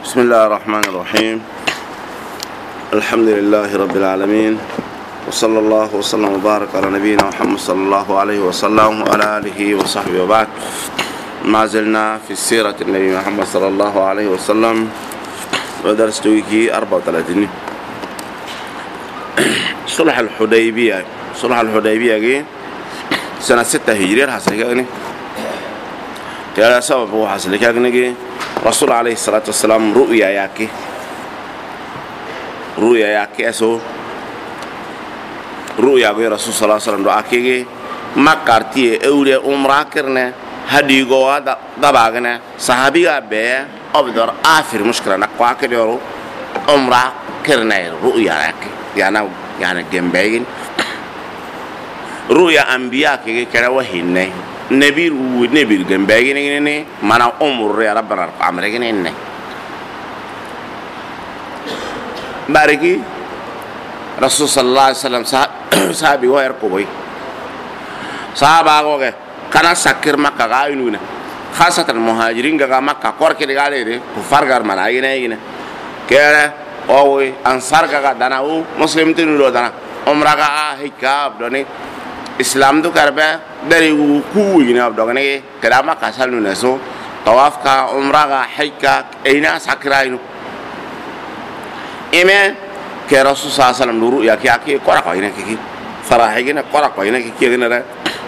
بسم الله الرحمن الرحيم. الحمد لله رب العالمين، وصلى الله وسلم وبارك على نبينا محمد صلى الله عليه وسلم وعلى آله وصحبه وبعد. ما زلنا في سيرة النبي محمد صلى الله عليه وسلم، ودرس تويكي 34. صلح الحديبية سنة 6 هجرية حصل كأني كلا سبب هو حصل كأني رسول عليه الصلاة والسلام رؤيا ياكي أسو رؤيا غير رسول صلى الله عليه وسلم دعاكي ما كارتيه أولي عمره كرنا هدي جوا دباغنا صحابي أبيه أبدر آخر مشكلة نقوى كديرو عمره كرنا رؤيا ياكي يعني جنبين رؤيا أنبياء كي كلا وهينه نبي جنبين إني ما أنا أمور يا رب أمريكا إني باركي رسول صلى الله عليه وسلم صحابي وير كوي صحابة أقوله كنا سكر مكة قاينونا خاصة المهاجرين كا مكة كورك دعالي كفار كارمان أينا كلا أوي أنصار كا دانا مسلم تنو دانا عمره كا هيكاب دوني Islam tu karena dari uku ini abdogane kerama kasal nuneso tawaf ka umrah ka hajj ka ina sakra inu ime ke Rasul sallallahu alaihi wasallam duru ya ki kora ko ina ki farahi gina kora ko ina ki gina ra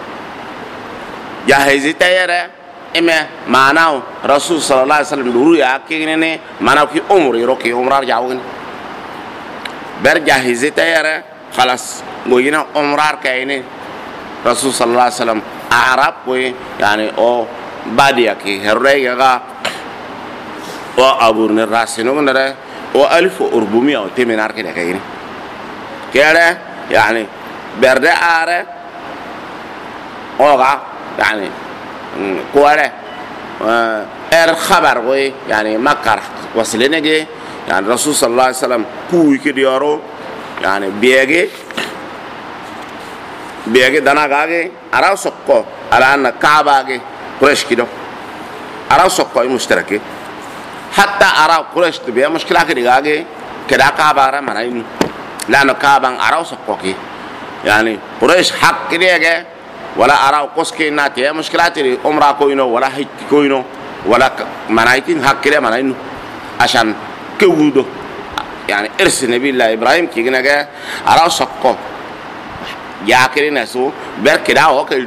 jahizi tayara ime manau Rasul sallallahu alaihi wasallam duru ya ki ne manau ki umrah jauh ni ber jahizi tayara خلاص goyina umrah ka ini رسول صلى الله عليه وسلم أعراب كوي يعني أو بادية كي هرّي يجا أو أبو الراسينو من ده أو 1400 أو تمنار كده كيني كده يعني برد عارة أو يعني كواره خبر كوي يعني مكر وصلنا جي يعني رسول صلى الله عليه وسلم كوي كديارو يعني بيجي دانا غاغي أراو سكو على أن كعبة قريش كده أراو سكو مشتركة حتى أراو قريش تبيه مشكلة كده غاغي كده كعبة را مناين لأنه كعبة أراو سكو كي يعني قريش حق كده ولا أراو قص كي ناتيه مشكلة تري عمره كوينو ولا هيك كوينو ولا منايتين حق كده مناينو عشان كودو يعني إرث نبي الله إبراهيم كي جناجا أراو سكو ya kiri nasu ber keda o kelnu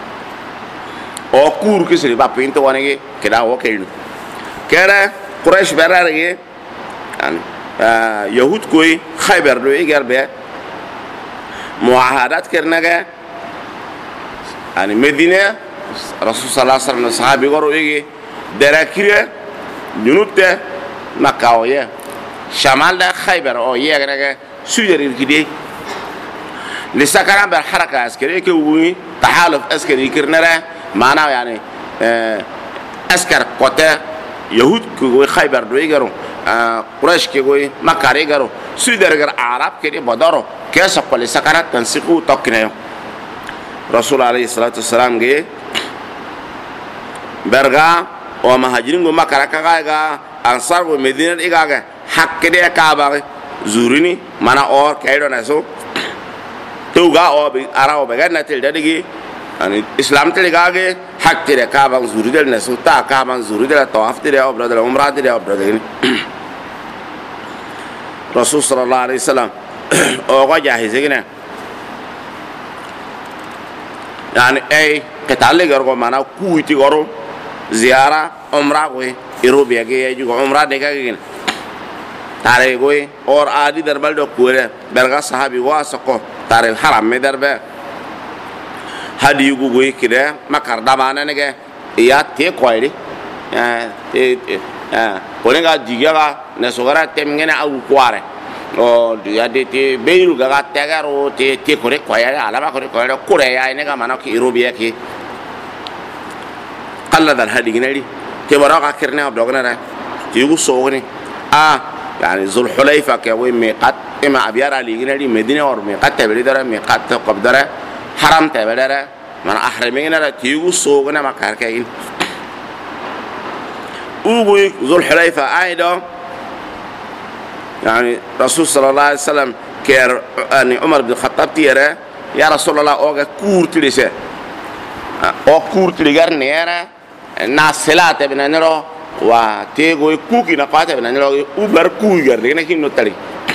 o kur kisri ba pinto wanege keda o kelnu kera quraish berarege an yahud koy khaybar do egar be muahadat kernaga ani medina rasul sallallahu alaihi wasallam sahabi goro ege derakire junute makaoye shamal da khaybar o yegraga sujari kidi لسكران بالحركة عسكرية كوي تحالف عسكري كرنرة معنا يعني عسكر قطع يهود كوي خيبر دويجرو قريش كوي مكاريجرو سودرجر عرب كده بدارو كيسا قل سكرات تنسقو تقنيه رسول عليه الصلاة والسلام جه برجع ومهاجرين جو مكاركا جا أنصار ومدينة إيجا حق كده كعبة زوريني معنا أور كيرو نسو توغا او اراو بغنا تل ددغي يعني اسلام تلغاغي حق تي كابان زوري دل نسو تا كابان زوري دل طواف تي او برادر عمره تي او برادر رسول صلى الله عليه وسلم او جاهزين يعني اي كتالي غرغو معنا كويتي غرو زياره عمره كوي يروبيا جي يجو عمره دغاغي تاري كوي اور ادي دربال دو كوره برغا صحابي واسقو تاري الحرم مدربه هدي يغوي كده مكر دمانه نگه يا تي كويري كونغا ديغا نسوغرا تمغنا او كواره او ديا دي بيرو غا تغارو تي كوري كويره على ما كوري كويره كوره يا نگا مانو كي يوروبيا كي قلد الهدي نري تي براغا كرني ابدوغنا تيغو سوغني يعني ذو الحليفة كوي ميقات إما أبيار على يجينا مدينة أو ميقات تبلي درا ميقات قبضرة حرام تبلي من أحرمين درا تيجو سوقنا ما كاركين وقوي ذو الحليفة أيضا يعني رسول صلى الله عليه وسلم كير يعني عمر بن الخطاب تيرا يا رسول الله اوغا كورت ليسه او كورت ليغار نيرا ناسلات بنانرو wa tego kuki na kwata bena nilo ubar kuki gar ne kin no tari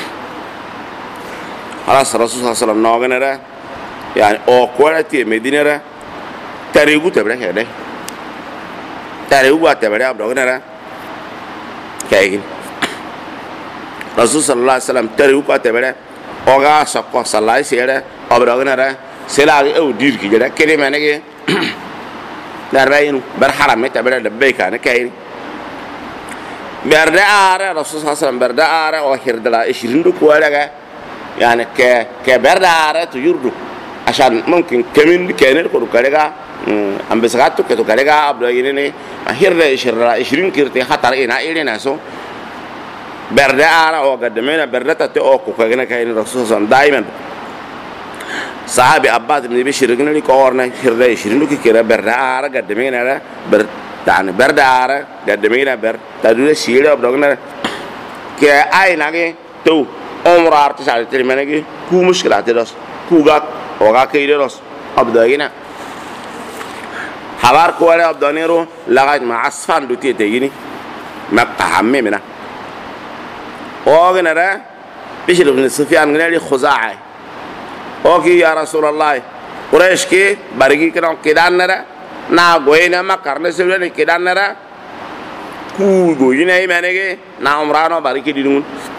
ala rasul sallallahu no ganara yani o quality medinara tari gu tabra hede tari gu tabra abdo ganara kay rasul sallallahu alaihi wasallam tari gu tabra o ga sakko sallallahu sere abdo ganara sela e dir ki jada kene menege darbayin bar haram tabra labbayka ne kay بردا آره رسول صلى الله عليه وسلم بردا آره وآخر دلا إشرين دو كوالجا يعني كبردا آره تجردو عشان ممكن كمين كأنه كرو كالجا أم بسقطو كتو كالجا أبدا يني آخر دلا إشرين كرتي خطر إنا إلي ناسو بردا آره وقدمنا بردا تتو كوكاجنا كأن رسول صلى الله عليه وسلم دائما صحابي أباد من بيشير كنا لكورنا آخر دلا إشرين دو كيرا بردا آره قدمنا آره يعني برد عارة قدمينا برد تدوله سيرة بدوغنا كأي ناقي تو عمر عارت سالت تريمانه كو مشكلات دراس كوغا وغا كيد دراس أبدوغنا حوار كواله أبدونيرو لغاية مع أسفان دوتي تيجيني ما قهمي منا وغنا را بيشلو بن سفيان غنا لي خزاعة أوكي يا رسول الله قريش كي بارجي كنا كدان نرا na goyina makarne sebele kidan nara ku goyina imanege na umrano bariki dinun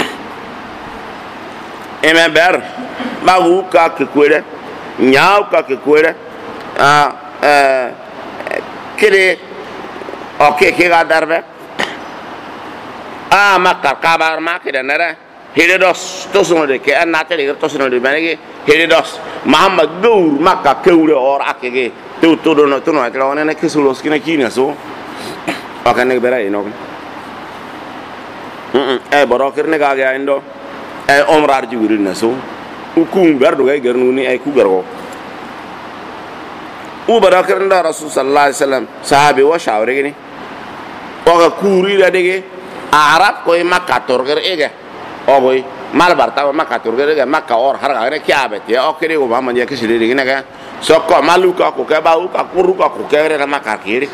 eme ber bagu ka kwere nyaaw ka kwere kire oke ke ga darbe makar kabar makida nara heredos tosuno de ke anate de tosuno de manege heredos muhammad gour makka kewre or akege tu no atla wana ke sulo skina kina so akane bera ino borokir ne ga ga indo omrar jiguri na so ukun gardo ga garnu ni ku gargo borokir nda rasul sallallahu alaihi wasallam sahabi wa shawre gini oga kuri da dege arab ko makka torger ega oboy mal barta makka torger ega makka or har ga ne kiabet ya okere go ma ya ke sile dege naga soko maluka ko ke bau ka kuruka ko ke re ma ka kiri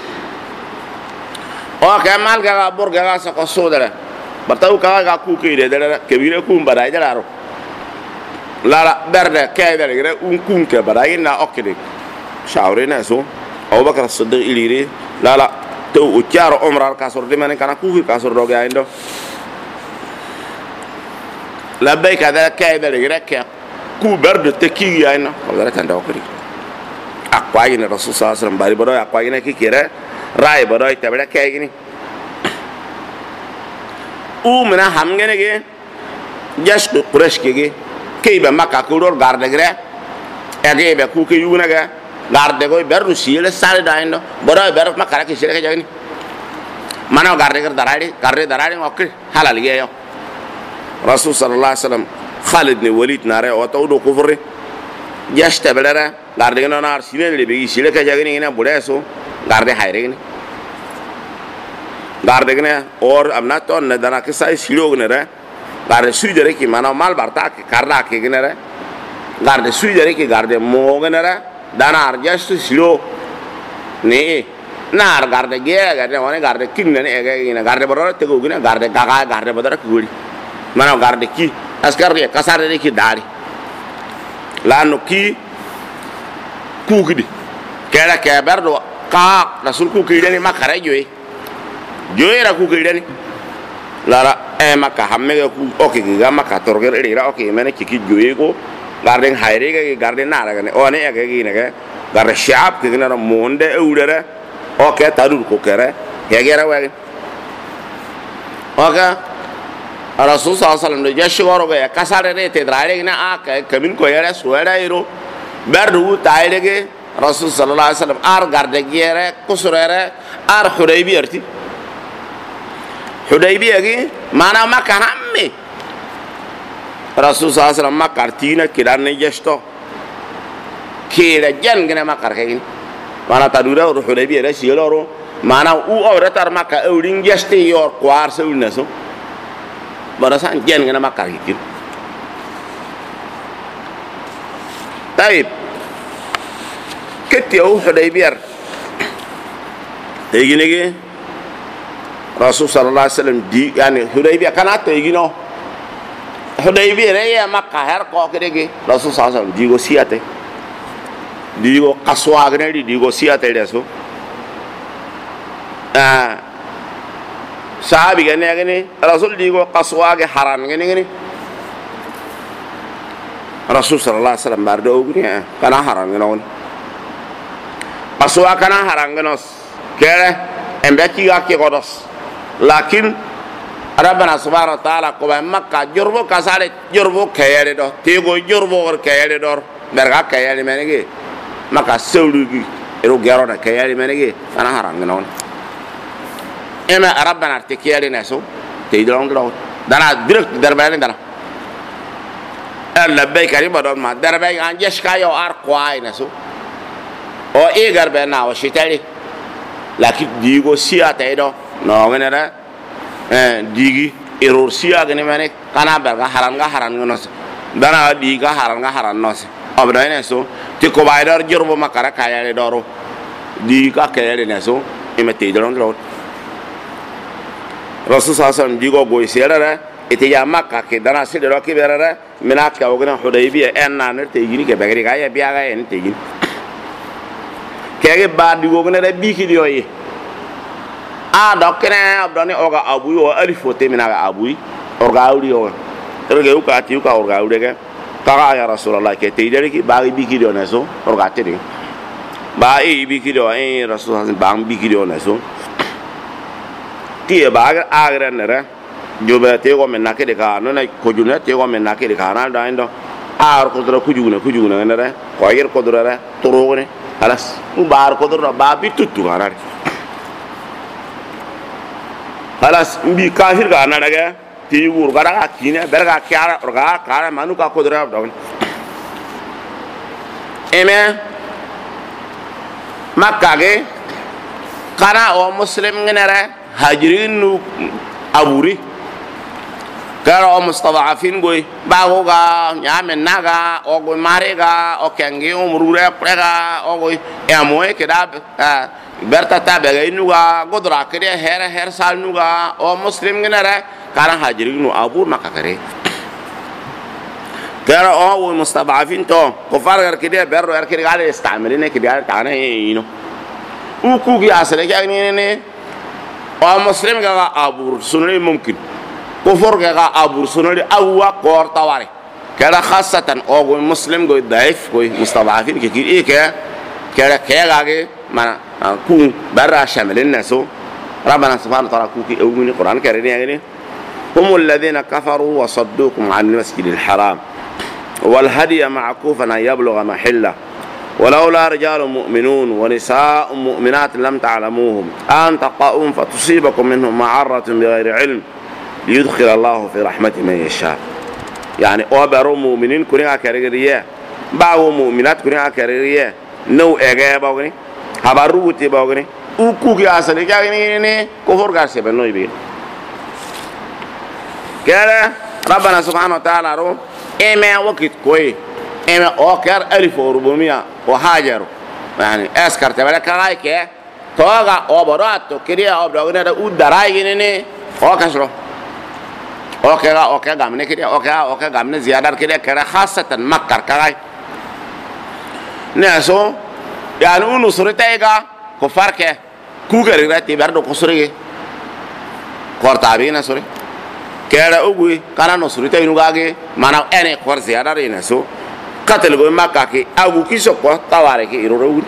o ke mal ga bor ga soko sodara batau ka ga ku ke de dara ke bire ku mbara jararo la berde ke de re kun ke bara ina okede shawre na so abubakar siddiq ilire la to o chiaro umrar ka sor de man kana ku ka sor do ga indo la bay ka da ke de re ke ku berde te ki ya ina ko dara tan do ko akwai ni rasul sallallahu alaihi wasallam bari bodo akwai ni kikira rai bodo tabira kay gini mena hamgene ge jash ko quraish ge kay ba makka ko dor garde gre ege be ku ke yuna ga garde go beru sile sale daindo bodo beru makka ke sile ke jagni mana garde gar darari okki halal ge yo rasul sallallahu alaihi wasallam khalid ni walid nare o tawdo kufri jash tabira garde no nar sile le be sile ka jagni ina bureso garde hayre ni garde ne or amna to ne dana ke sai silo ne re garde sujere ki mana mal barta ke karda ke ne re garde sujere ki garde mo ne re dana ar jash silo ne nar garde ge garde one garde kin ne ge ne garde boro te go ne garde gaga garde bodara kuri mana garde ki askar ye kasare ki dari lanu ki kukidi kera ke berdo ka rasul kukidi ni makara joy ra kukidi ni lara maka hamme ku oke ga maka torger ira oke mene kiki joy ko garden hayre ga garden nara ga ne one ga gi ne ga garde shab ke na monde eudere oke tadur ko kere hegera wa oka rasul sallallahu alaihi wasallam de jashwaro ga kasare re te drare na aka kamin ko yara suara iro berdu tailege rasul sallallahu alaihi wasallam ar garde giere kusurere ar hudaybiya gi mana makka hamme rasul sallallahu alaihi wasallam makka tina kidan jesto kira jan gena makka kagin mana tadura hudaybiya re sioloro mana u awratar makka awrin geste yor kwar sulna so برسان جن أنا ما كاريكين طيب كتير أو حديبير تيجي نيجي رسول صلى الله عليه وسلم دي يعني حديبير كانت تيجي نو حديبير هي مكة هر كوكريجي رسول صلى الله عليه وسلم ديغو سياته ديغو قصواغني ديغو سياته دسو صحابي غني رسول ديغو قصواغ حرام غني رسول صلى الله عليه وسلم باردو غني كان حرام غنون قصوا كان حرام غنوس كره امبتي غاكي غدوس لكن ربنا سبحانه وتعالى كوبا مكة جربو كسالة جربو كيالي دور تيجو جربو غير كيالي دور برغا كيالي منيجي مكة سولوجي إرو جارونا كيالي منيجي أنا هرانغنون إما ربنا ارتكيالي نسو تيجلون كلاود دانا درك دربالي دانا اللبي كريم بدون ما دربالي عن كايو أرقواي نسو أو إيجار بنا وشيتالي لكن ديجو سياتة إدو نوعنا digi error siya gani mane kana berga haran nos dana diga haran nos abda ne so ti ko baydor jorbo makara kaya le doro diga kaya le so imete doron do rasul sallallahu digo go sera ite ya makka ke dana se do ke berara minat ka ogna hudaybiya en na ne te yini ke bagri ga ya biya ga en te yini kege ba digo gna da biki diyoyi dokene abdani oga abui o alifote minaga abui orga auri o terge uka ti uka orga auri ke kaga ya rasulullah ke te idere ki ba biki do neso orga tedi ba biki do rasulullah ba biki do neso ti ba agre nere jobe te go menna ke de ka no na ko juna te go menna ke de ka na da indo ko dro kujuna nere ko yer ko dro re toro ne alas u bar ko dro ba bi tutu garare خلاص بي كافر غانا دغه تي ور غدا كينه برغا كيار رغا كار مانو کا قدرت دغ ايمه مكه گه كانا او مسلم غنره هاجرين ابوري كار او مستضعفين گوي باغوغا يامن ناغا او گوي ماريغا او كانغي عمره پرغا او گوي اموي كدا berta tabe ga inuga godra kede her sal nuga o muslim ginara kara hajirinu abu makakare kara o mustadafin to kufar gar kede berro er kede gale istameline kede gale tane ino uku gi asale ga ne o muslim ga abu sunni mumkin kufar ga abu sunni awwa qor tawari kara khassatan o muslim go daif go mustadafin ke ki ke kara kega ge mana كون برا شامل الناس ربنا سبحانه وتعالى كوكي أو من القرآن الكريم يعني هم الذين كفروا وصدوكم عن المسجد الحرام والهدي معكوفا أن يبلغ محله ولولا رجال مؤمنون ونساء مؤمنات لم تعلموهم أن تقاؤهم فتصيبكم منهم معرة بغير علم ليدخل الله في رحمته من يشاء يعني أبرو مؤمنين كونها كريرية باو مؤمنات كونها كريرية نو إجابة habaru te bagone uku ki asale ka ne ko forgar se ben noy be kala rabbana subhanahu wa ta'ala ro eme wakit koy eme okar alif rubumia wa hajaru yani askar te bala kala ke toga obarato kiriya obdogone da udarai ne o kasro okay gamne kiriya okay gamne ziyadar kiriya kara khasatan makkar kala ne so يعني أنو سرتايغا كفارك كوغري راتي بردو كسري كورتابينا سوري كيرا اوغوي كانا نو سرتاي نوغاغي مانا اني كور زياده رينسو قتل غو ماكاكي ابو كيسو كو تاواريكي يرورو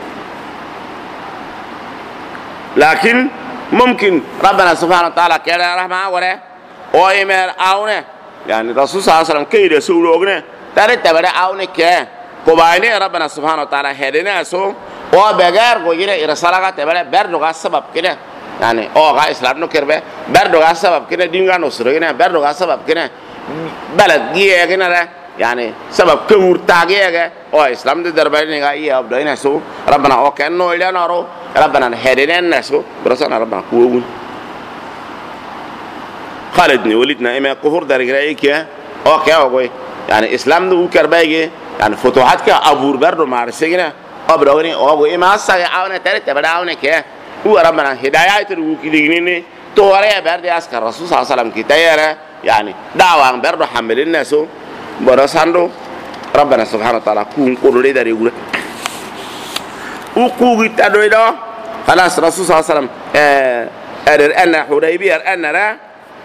لكن ممكن ربنا سبحانه وتعالى كيرا رحمه وره او يمر اونه يعني رسول صلى الله عليه وسلم كيده سولوغنه تاري تبره اونه كي كوبايني ربنا سبحانه وتعالى هدينا سو او بغير غويره ارسالغا تبره بردوغا سبب كده يعني او غا اسلام نو كيربه بردوغا سبب كده دينغا نو سرغنا بردوغا سبب كده بلد جيه كده يعني سبب كور تاغيه او اسلام دي دربايني غا يا ابداينا سو ربنا او كانو الى نارو ربنا هدينا سو برسنا ربنا كوغون Khalid ni Walid na ime kufur dari gira ikia oke oke yani Islam du karbaige yani futuhat ka abur berdo marsegina abrogni ogo ima sa awne tere tabada awne ke u rabbana hidayah itu kidigini to wala berdi askar rasul sallallahu alaihi wasallam kitayara yani dawang berdo hamilin nasu borosando rabbana subhanahu wa ta'ala kun kodore dari gura u kugita doido خلاص الرسول صلى الله عليه وسلم أن حديبية أننا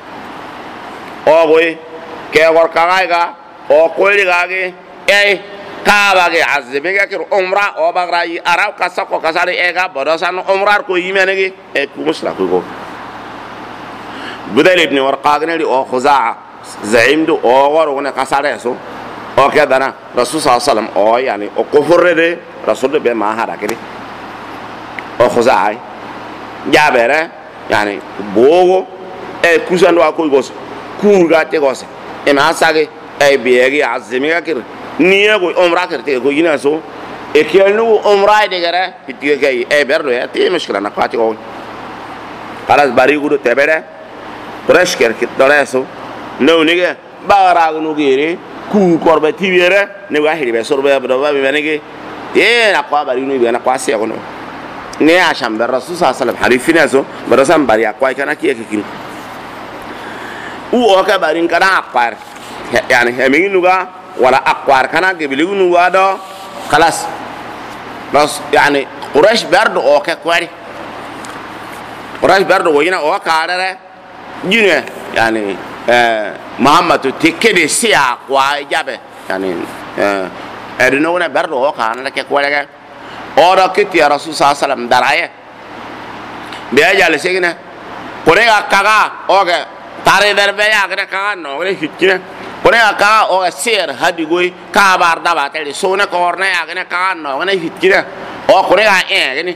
أقوي كأقول كعايقة أقول كعايقة أي كابعي عزبيك كير عمرة أو بعراي أراو كساق كساري إيجا بدرسان عمرة كوي يمينك كومسلا كوي بدل ابن ورقاقنا لي أو خزاعة زعيم دو أو ورقنا كساري سو أو كذا الرسول صلى الله عليه وسلم أو يعني أو كفر ده رسول به ما هذا كده أو خزاعي جابره يعني بوغو كوسان دو أكوي غوس كورغا تيغوس إما ساقي بيجي عزمي كير نيجو عمره كرتي كوي ناسو إكيلو عمره دكرة هتيجي بيرلو يا تي مشكلة نقاطي كون خلاص باريغو تبره برش كرتي نو نيجي باراغ نوغيري كوربة تيبيره نيجا هيري بسوربة بدوبا بيمانيجي تي نقوا باريغو بيانا قاسي أكونو نيا عشان بالرسول صلى الله عليه وسلم حريفين أزو برسام باري أقوى كنا كيه كين أوكا بارين كنا أقوار يعني همين نوغا ولا أقوار كنا قبليو نوغا دو خلاص بس يعني قريش برد أوكا كواري قريش برد وينا أوكا على جنيه يعني محمد تكدي سيا أقوى جابه يعني أرنونا برد أوكا أنا كواري orang kita Rasul SAW daraya, dia jalan segini, koreka kaga, oke, tarik berbaya, kena kaga, no, kena hitnya, koreka kaga, oke, share hadi gue, kabar dapat, jadi sona korna ya, kena kaga, no, kena hitnya, oh koreka gini,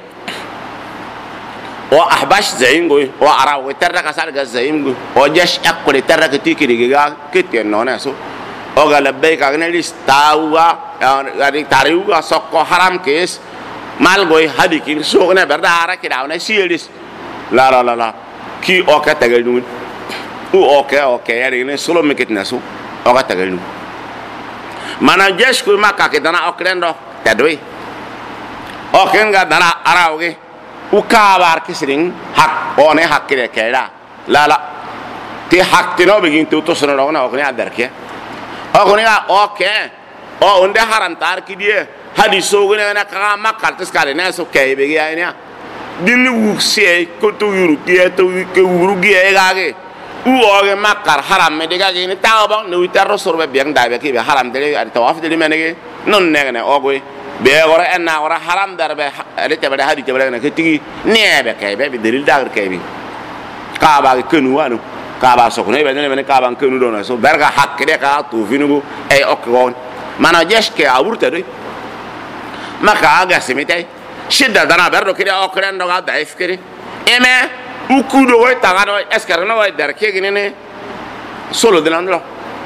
oh ahbas zaim gue, oh Arab gue, terda kasar gas zaim gue, oh jas aku le terda ketika digiga, kita nona so, oh galabay kagak nih tahu gak, tarik gak sokko haram kes. mal goy hadi kin sogna berda ara kida ona silis la ki oka tagal dum u oka yari ne solo mekit nasu oka tagal dum mana jesh ko makka ke dana okrendo tadoi oken ga dana arawge u kabar kisring hak one hak kire keda la ti hak tino begin tu to sono na okne adarke okne ga o onde haram tar ki die hadi sogone na ka makal tes kale na so kay be ya ina dinni wukse ko to yuru tie to ke wuru gi e gage u oge makar haram me de gage ni taw ba no witar sorbe be ang dabe ki be haram de ari tawaf de menege non ne ogoy be gora en na gora haram darbe ari te be hadi te be na ke tigi nebe kay be delil dagar kay bi ka ba kenu wanu ka ba so ko ne be ne ka ba kenu do na so berga hak de ka tu finugo e okon mana jeske awurta de maka aga simite shidda dana berdo kiri okrendo ga daif kiri eme ukudo way tagado eskarno way derke ginene solo dilandlo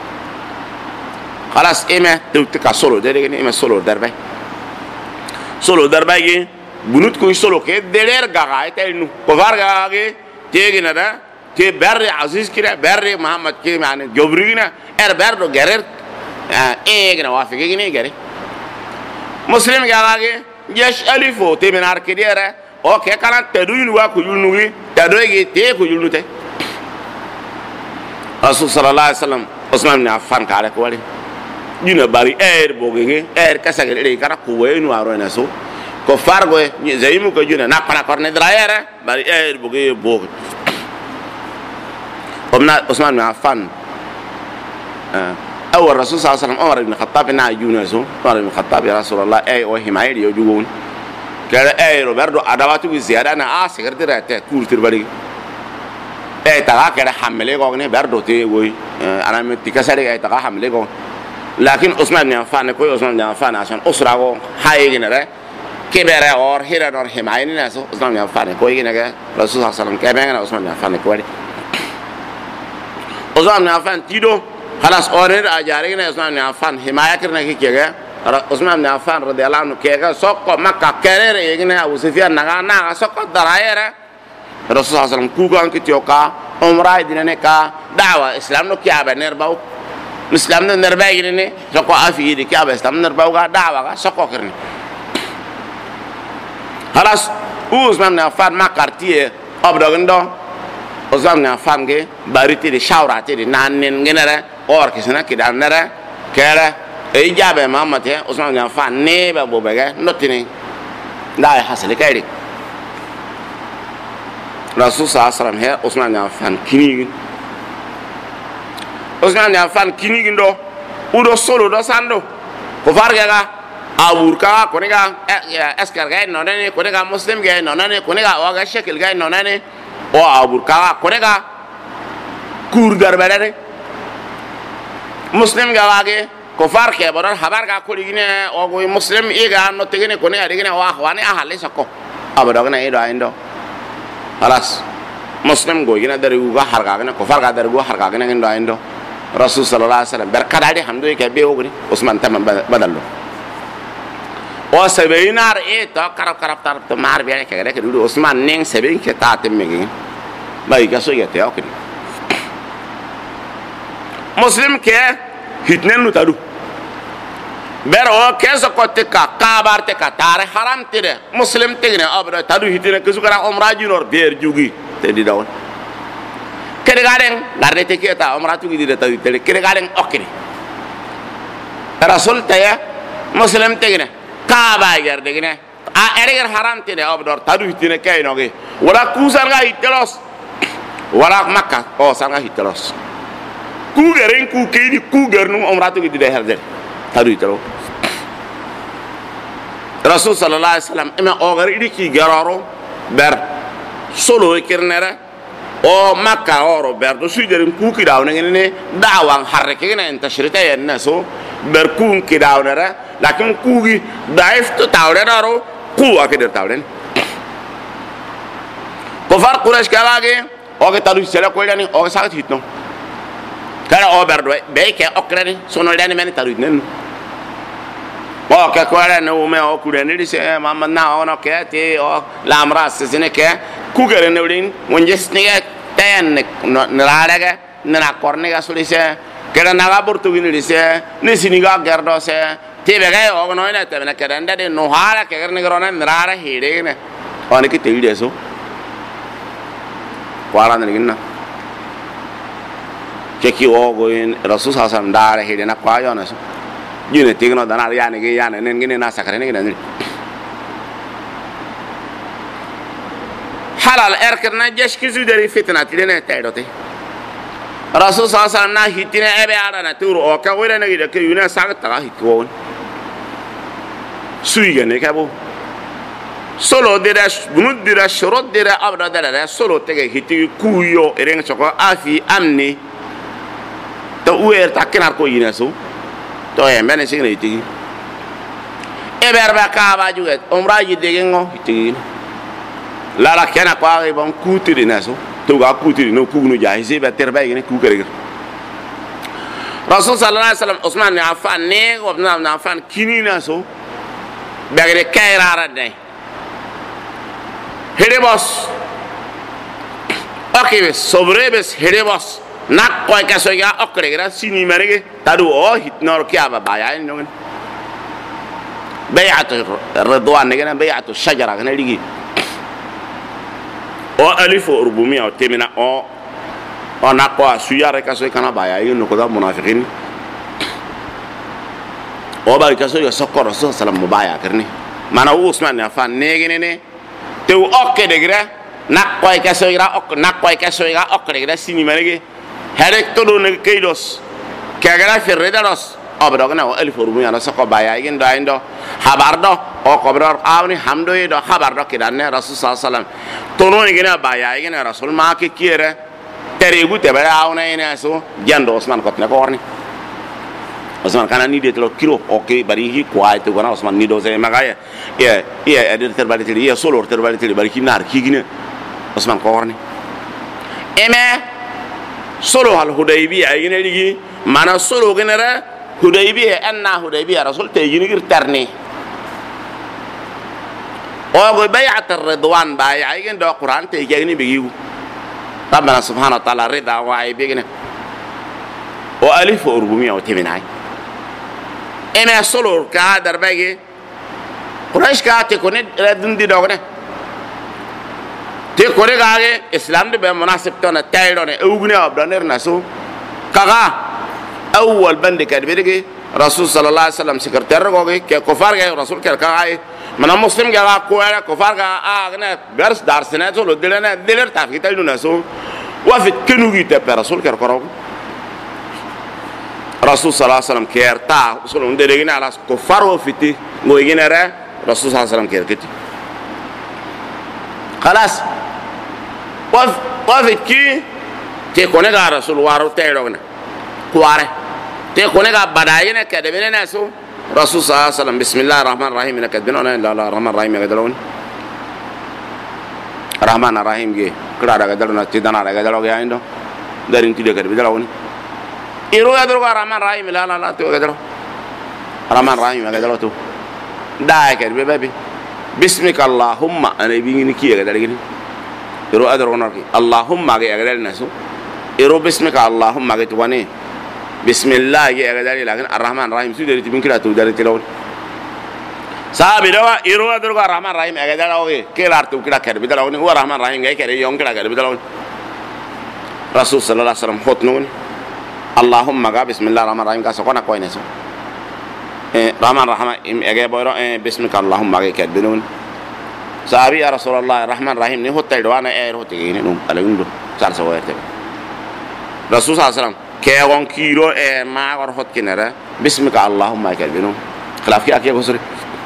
خلاص eme tuka solo dere gini eme solo darba gi bunut ko solo ke deler ga ite nu ko varga gi tegina da ke berri aziz kira berri muhammad ke yani jobrina berdo gerer gina wafike gini gere مسلم جالاجي جش ألفو تبنار كديرة أو كأنك تدوين واقع يلنوي تدوي تي كيلنو تي رسول صلى الله عليه وسلم عثمان بن عفان كاره كوالي جينا باري بوجيه كسر إلي كارا كوين وارونا سو كفار كوي زيمو كجونا نقنا كارن درايرة باري بوجيه بوج قمنا عثمان بن عفان أول الرسول صلى الله عليه وسلم عمر بن الخطاب إنها يونسو عمر بن الخطاب يا رسول الله أي وهمايل يجون كذا أي روبرتو أدواتو بزيادة أنا سكرتير كورتير بالي أي تغا كذا حمله قاعدين بردو تي وي أنا متكسر أي تغا حمله قاعد لكن عثمان بن عفان كوي عثمان بن عفان عشان أسرعه هاي جنرا كبيرة أور هيرا نور همايل ناسو عثمان بن عفان كوي جنرا الرسول صلى الله عليه وسلم كمان عثمان بن عفان كوي عثمان بن عفان تيدو خلاص أورير أجارين عثمان بن عفان حماية كرنا كي عثمان بن عفان رضي الله عنه كيغا سوق مكة كرير يجينا أبو سفيان نغا سوق دراير الرسول صلى الله عليه وسلم كوغان كتيوكا umra dinane ka da'wa islam no kiaba nerbaw islam no nerba yini soko afi di kiaba islam nerbaw ga da'wa ga soko kirni halas Usman na fan makartier obdogndo Usman na fange bariti di shawrati di nannen genere or kisna kidanere kere e jabe mamate Usman na fan ne ba bobege notini dai hasali kayri Rasul sallallahu alaihi wasallam he Usman na fan kini Usman na fan kini ndo udo solo do sando ko farga ga awur ka ko ne ga eskar ga no ne ko ne ga muslim ga no ne ko ne ga wa ga shekil ga no ne o awur ka ko ne ga kur garbare muslim ga wa ge ko far ke borar habar ga ko digine o go muslim e ga no tegene ko ne ga digine wa khwani ahale sako abado ga ido indo halas muslim go gina dari ga har ga ne ko far ga dari go har ga ne indo rasul sallallahu alaihi wasallam berkadade hamdu ke be ogri usman tamam badallo o sabeinar e to karab tar to mar be ke rek du usman ning sebein ke ta temmegi bai ga so yete okri muslim ke hitnen nu tadu ber o ke so ko te ka kabar te ka tare haram tire muslim tegne abra tadu hitne ke sukara umra jinor ber jugi te di dawon kede garen garde te ke ta umra tu gi di tadu te kede garen okri rasul taya muslim tegne kaaba garde gine a ereger haram tine obdor tadu hitine kay noge wala kusar ga hitelos wala makka o sanga hitelos ku geren ku kedi ku gernu umratu gi de herde tadu hitelo rasul sallallahu alaihi wasallam ema o gar idi ki gararo ber solo kirnere o makka oro ber do sujerin ku ki dawne ngene dawang harre ke ngene tashrita yen naso ber ku ki dawnere lakin kugi daif to tawre daro ku akeder tawren ko far quraish kalage o ke tadu sele ko yani o sa hitno kala o berdo be ke okrani sono leni men tadu nen o ke ko ala no me o kurani di se mamma na ono ke te o lamra sesine ke ku gere ne wrin wonjes ni ten naraga na korne ga solise kera naga bortugini di se ne siniga gerdo se tebe ga o no ina tebe na keranda de no hala ke गर्ने गरौना नरारा हेडे ने अनि के तेडी देसो वाला ने गिन्ना के की o goin rasul sallallahu dare hede na kwa yo na so yune tigno dana ya ne ge ya ne ngene na sakare ne ne halal erkna jesh ki zuderi fitna tilene taydote rasul sallallahu na hitine ebe ara na turu o ka wele ne ge ke yune sagta hitwon suiga ne kabo solo dira bunud dira shurut dira abda dira solo tege hiti kuyo ereng choko afi amni to uer takinar ko yinaso to e mene singre hiti e berba ka ba juet umra yi dege ngo hiti la la kena kwa e bon kutiri naso to ga kutiri no kugnu ja hisi be terba yene ku kere rasul sallallahu alaihi wasallam usman ne afan ne obna na afan kini naso bagre kayrara de hedebos okay sobrebes hedebos nak koy kaso ya okre gra sini marege tadu o hitnor kiaba baya non bay'atu ridwan ne bay'atu shajara ne ligi o alif urbumiya temina o ona ko suyare kaso kana baya no ko da munafiqin o ba kaso ya sokoro sallam mubaya karni mana usman ya fan negene ne te okke de gra nak koy kaso ira ok nak koy kaso ira okre gra sini marege herek to do ne keidos kagara ferredaros obdogna o alif urbumiya na sokko baya igen do indo habardo o kobrar awni hamdo do habardo kidanne rasul sallallahu alaihi wasallam tono igena baya igena rasul ma ke kiere teregu te bara awna ina so jando usman kotne ko warni usman kana ni de tlo kilo okay bari hi kwai to gona usman ni do se magaya ye edir terbaliti ye solo terbaliti bari kinar kigine usman ko warni eme solo hal hudaybiya igene ligi mana solo genera hudaybiya anna hudaybiya rasul te yini gir tarni o go bay'at ar-ridwan bay'a igen do qur'an te jegni bigigu ربنا سبحانه وتعالى رضا وعي بيجنا وألف وربومية وتمنعي إما سلور كادر بيجي قريش كاتي كوني ردن دي دوغنا تي كوني كاجي إسلام دي بمناسب تونا تايلوني أوغني أبدانير ناسو كاغا أول بند كادبيرجي رسول صلى الله عليه وسلم سكرتير رغوغي كي كفار جاي رسول كاغاي من المسلم جاء كوارا كفار جاء أغنى درس دارسنا سو لدلنا دلر تافكي تايلو ناسو وفي كنوغي تبع رسول كاغاي رسول صلى الله عليه وسلم كيرتا رسول ندرينا على كفار وفتي غويغينا را رسول صلى الله عليه وسلم كيركتي خلاص وفي كي تكوني غا رسول وارو تايلونا كواره تكوني غا بداينا كدبنا ناسو رسول صلى الله عليه وسلم بسم الله الرحمن الرحيم انك دبنا لا لا الرحمن الرحيم يقدرون الرحمن الرحيم جي كلا يقدرون تدنا يقدرون يا عندو دارين تي يقدرون إيرو يدرو الرحمن الرحيم لا لا لا تو يقدرون الرحمن الرحيم يقدرون تو دايك بيبي بسمك اللهم انا بيني كي يقدرون إيرو أدرو نركي اللهم يقدرون ناسو إيرو بسمك اللهم تواني بسم الله يقدرون لكن الرحمن الرحيم سو دري تبين كلا تو دري تلون sabi dawa iro adurga rahman rahim aga dalawi kelar tu kira kar bidalawi wa rahman rahim ga kare yong kira kar bidalawi rasul sallallahu alaihi wasallam hotnun allahumma ga bismillahir rahmanir rahim ka sokona ko ine so rahman rahim aga boyro bismika allahumma ga kar bidalawi sabi ya rasulullah rahman rahim ni hotai dwana hotai ni dum alawundo sar so werte rasul sallallahu alaihi wasallam ke gon kiro ma gor hot kinara bismika allahumma kar bidalawi خلاف كي اكي بصري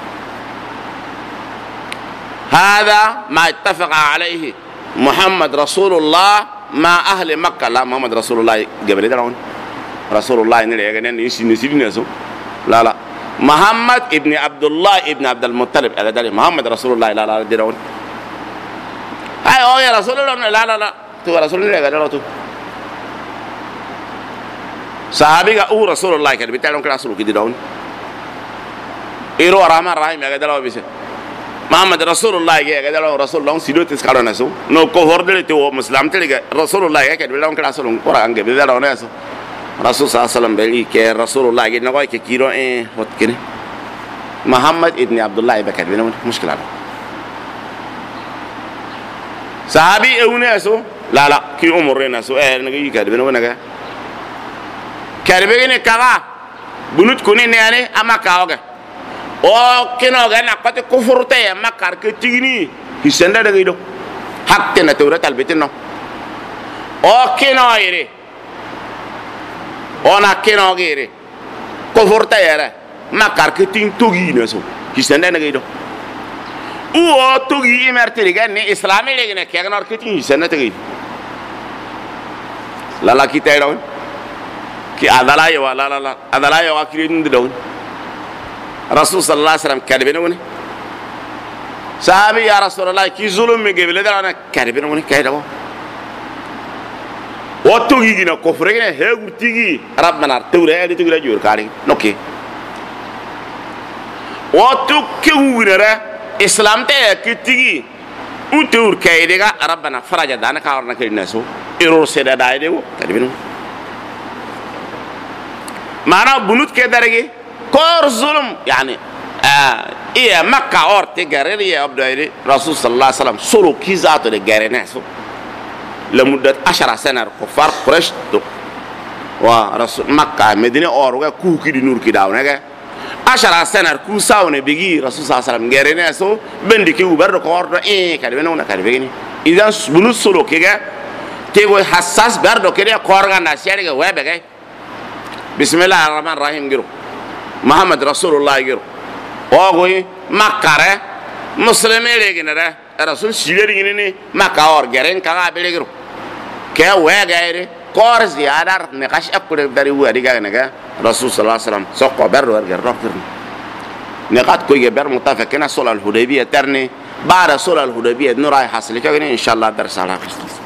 هذا ما اتفق عليه محمد رسول الله مع أهل مكة لا محمد رسول الله قبل درون رسول الله نلي يغنين يسيني نسو لا لا محمد ابن عبد الله ابن عبد المطلب أقدر محمد رسول الله لا لا درون هاي أو يا رسول الله لا لا لا تو رسول الله أقدر تو صحابي أو رسول الله كده بيتعلم كده رسول كده درون إيرو الرحمن الرحيم أقدر لو بيسه محمد رسول الله يا جدال رسول الله سيدو تسكالو نسو نو كهوردل تو مسلم تلقى رسول الله يا كده بيلون كده رسول قرآن كده بيدالو نسو رسول صلى الله عليه وسلم بيلي كه رسول الله يجي نقول كيرو هوت كده محمد ابن عبد الله يبكر بينهم مشكلة صحابي نسو لا لا كي عمر نسو نجي كده بينهم نجا كده بيجي كذا بنوت كوني نيانه أما كاوجه o kino ga na kati kufurta ya makar ke tigini hisenda daga ido hakke na tawrat albitin no o kino ire ona kino gire kufurta ya ra makar ke tin togi na so hisenda daga ido o togi imerti ga ni islami le ne ke ga nor ke tin hisenda daga ido lala kita iro ki adala yo la adala yo akirin do رسول صلى الله عليه وسلم كاربينوني صحابي يا رسول الله كي ظلم من قبل ده انا كاربينوني كايدو وتوغي جينا كفرغنا هيغتيغي ربنا توري دي توري جور كاري نوكي وتو كيورا اسلام تي كتيغي وتور كايدغا ربنا فرج دانا كارنا كيناسو ايرور سيدا دايدو كاربينو معنا بنوت كدرجي كور ظلم يعني إيه مكة أور تجاري يا عبد الرسول صلى الله عليه وسلم سلو كيزاتو تجاري ناسو لمدة 10 سنة كفار قريش ورسول مكة مدينة أور وجا كوكي دي نور كده ونجا 10 سنة كوساون بيجي رسول صلى الله عليه وسلم جاري ناسو بندكي وبرد كور كده بيننا كده بيجي إذا بنو سلو كده تيجي حساس برد كده كورغان ناسياري كده ويا بسم الله الرحمن الرحيم جرو محمد رسول الله يجرو اوغوي مكاره مسلمي لغينره رسول سيري ني مكا اور غرين كا بيلغرو كه وغايري كور زيادار نقاش اكو دري ودي غانغا رسول صلى الله عليه وسلم سوق بر ورغر نقاط كوي بر متفقين صلح الحديبيه ترني بعد صلح الحديبيه نراي حاصل كان ان شاء الله درس على